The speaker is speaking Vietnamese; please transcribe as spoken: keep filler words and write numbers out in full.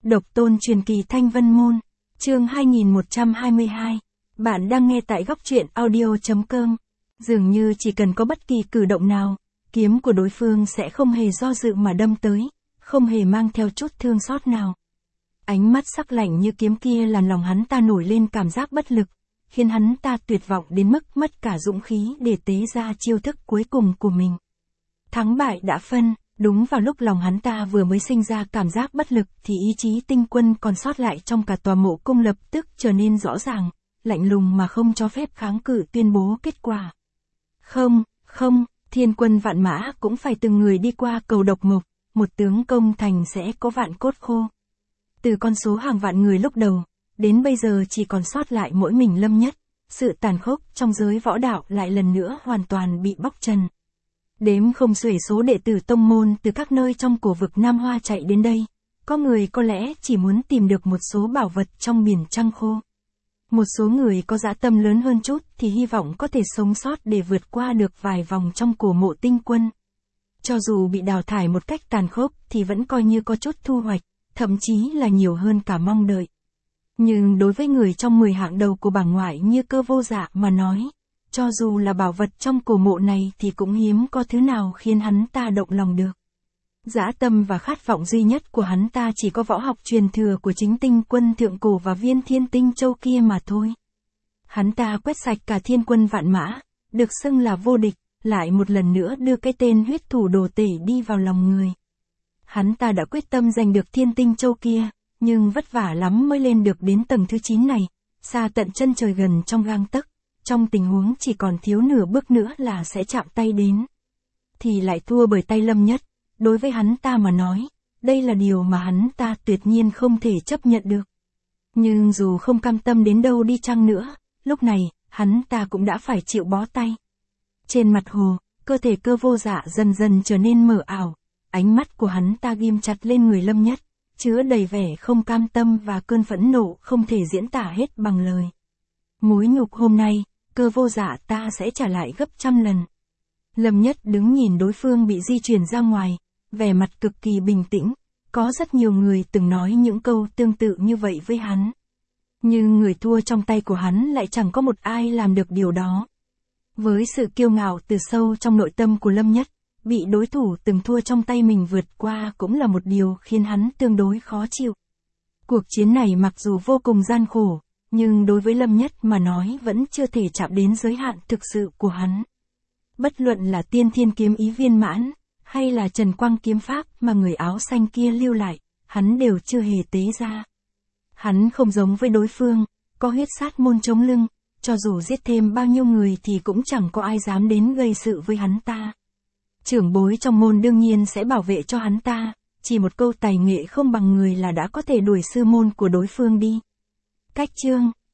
Độc tôn truyền kỳ Thanh Vân Môn, chương hai nghìn một trăm hai mươi hai. Bạn đang nghe tại góc truyện audio chấm com. Dường như chỉ cần có bất kỳ cử động nào, kiếm của đối phương sẽ không hề do dự mà đâm tới, không hề mang theo chút thương xót nào. Ánh mắt sắc lạnh như kiếm kia làm lòng hắn ta nổi lên cảm giác bất lực, khiến hắn ta tuyệt vọng đến mức mất cả dũng khí để tế ra chiêu thức cuối cùng của mình. Thắng bại đã phân. Đúng vào lúc lòng hắn ta vừa mới sinh ra cảm giác bất lực thì ý chí tinh quân còn sót lại trong cả tòa mộ cung lập tức trở nên rõ ràng, lạnh lùng mà không cho phép kháng cự tuyên bố kết quả. Không, không, thiên quân vạn mã cũng phải từng người đi qua cầu độc mộc, một tướng công thành sẽ có vạn cốt khô. Từ con số hàng vạn người lúc đầu, đến bây giờ chỉ còn sót lại mỗi mình Lâm Nhất, sự tàn khốc trong giới võ đạo lại lần nữa hoàn toàn bị bóc trần. Đếm không xuể số đệ tử tông môn từ các nơi trong cổ vực Nam Hoa chạy đến đây, có người có lẽ chỉ muốn tìm được một số bảo vật trong biển trăng khô. Một số người có dã tâm lớn hơn chút thì hy vọng có thể sống sót để vượt qua được vài vòng trong cổ mộ tinh quân. Cho dù bị đào thải một cách tàn khốc thì vẫn coi như có chút thu hoạch, thậm chí là nhiều hơn cả mong đợi. Nhưng đối với người trong mười hạng đầu của bảng ngoại như Cơ Vô Dạ mà nói, cho dù là bảo vật trong cổ mộ này thì cũng hiếm có thứ nào khiến hắn ta động lòng được. Dã tâm và khát vọng duy nhất của hắn ta chỉ có võ học truyền thừa của chính tinh quân thượng cổ và viên thiên tinh châu kia mà thôi. Hắn ta quét sạch cả thiên quân vạn mã, được xưng là vô địch, lại một lần nữa đưa cái tên huyết thủ đồ tể đi vào lòng người. Hắn ta đã quyết tâm giành được thiên tinh châu kia, nhưng vất vả lắm mới lên được đến tầng thứ chín này, xa tận chân trời gần trong gang tấc. Trong tình huống chỉ còn thiếu nửa bước nữa là sẽ chạm tay đến, thì lại thua bởi tay Lâm Nhất. Đối với hắn ta mà nói, đây là điều mà hắn ta tuyệt nhiên không thể chấp nhận được. Nhưng dù không cam tâm đến đâu đi chăng nữa, lúc này, hắn ta cũng đã phải chịu bó tay. Trên mặt hồ, cơ thể Cơ Vô Dạ dần dần trở nên mờ ảo, ánh mắt của hắn ta ghim chặt lên người Lâm Nhất, chứa đầy vẻ không cam tâm và cơn phẫn nộ không thể diễn tả hết bằng lời. Mối nhục hôm nay, Cơ Vô Dạ ta sẽ trả lại gấp trăm lần. Lâm Nhất đứng nhìn đối phương bị di chuyển ra ngoài, vẻ mặt cực kỳ bình tĩnh, có rất nhiều người từng nói những câu tương tự như vậy với hắn. Nhưng người thua trong tay của hắn lại chẳng có một ai làm được điều đó. Với sự kiêu ngạo từ sâu trong nội tâm của Lâm Nhất, bị đối thủ từng thua trong tay mình vượt qua cũng là một điều khiến hắn tương đối khó chịu. Cuộc chiến này mặc dù vô cùng gian khổ, nhưng đối với Lâm Nhất mà nói vẫn chưa thể chạm đến giới hạn thực sự của hắn. Bất luận là tiên thiên kiếm ý viên mãn, hay là trần quang kiếm pháp mà người áo xanh kia lưu lại, hắn đều chưa hề tế ra. Hắn không giống với đối phương, có huyết sát môn chống lưng, cho dù giết thêm bao nhiêu người thì cũng chẳng có ai dám đến gây sự với hắn ta. Trưởng bối trong môn đương nhiên sẽ bảo vệ cho hắn ta, chỉ một câu tài nghệ không bằng người là đã có thể đuổi sư môn của đối phương đi. Cách chương,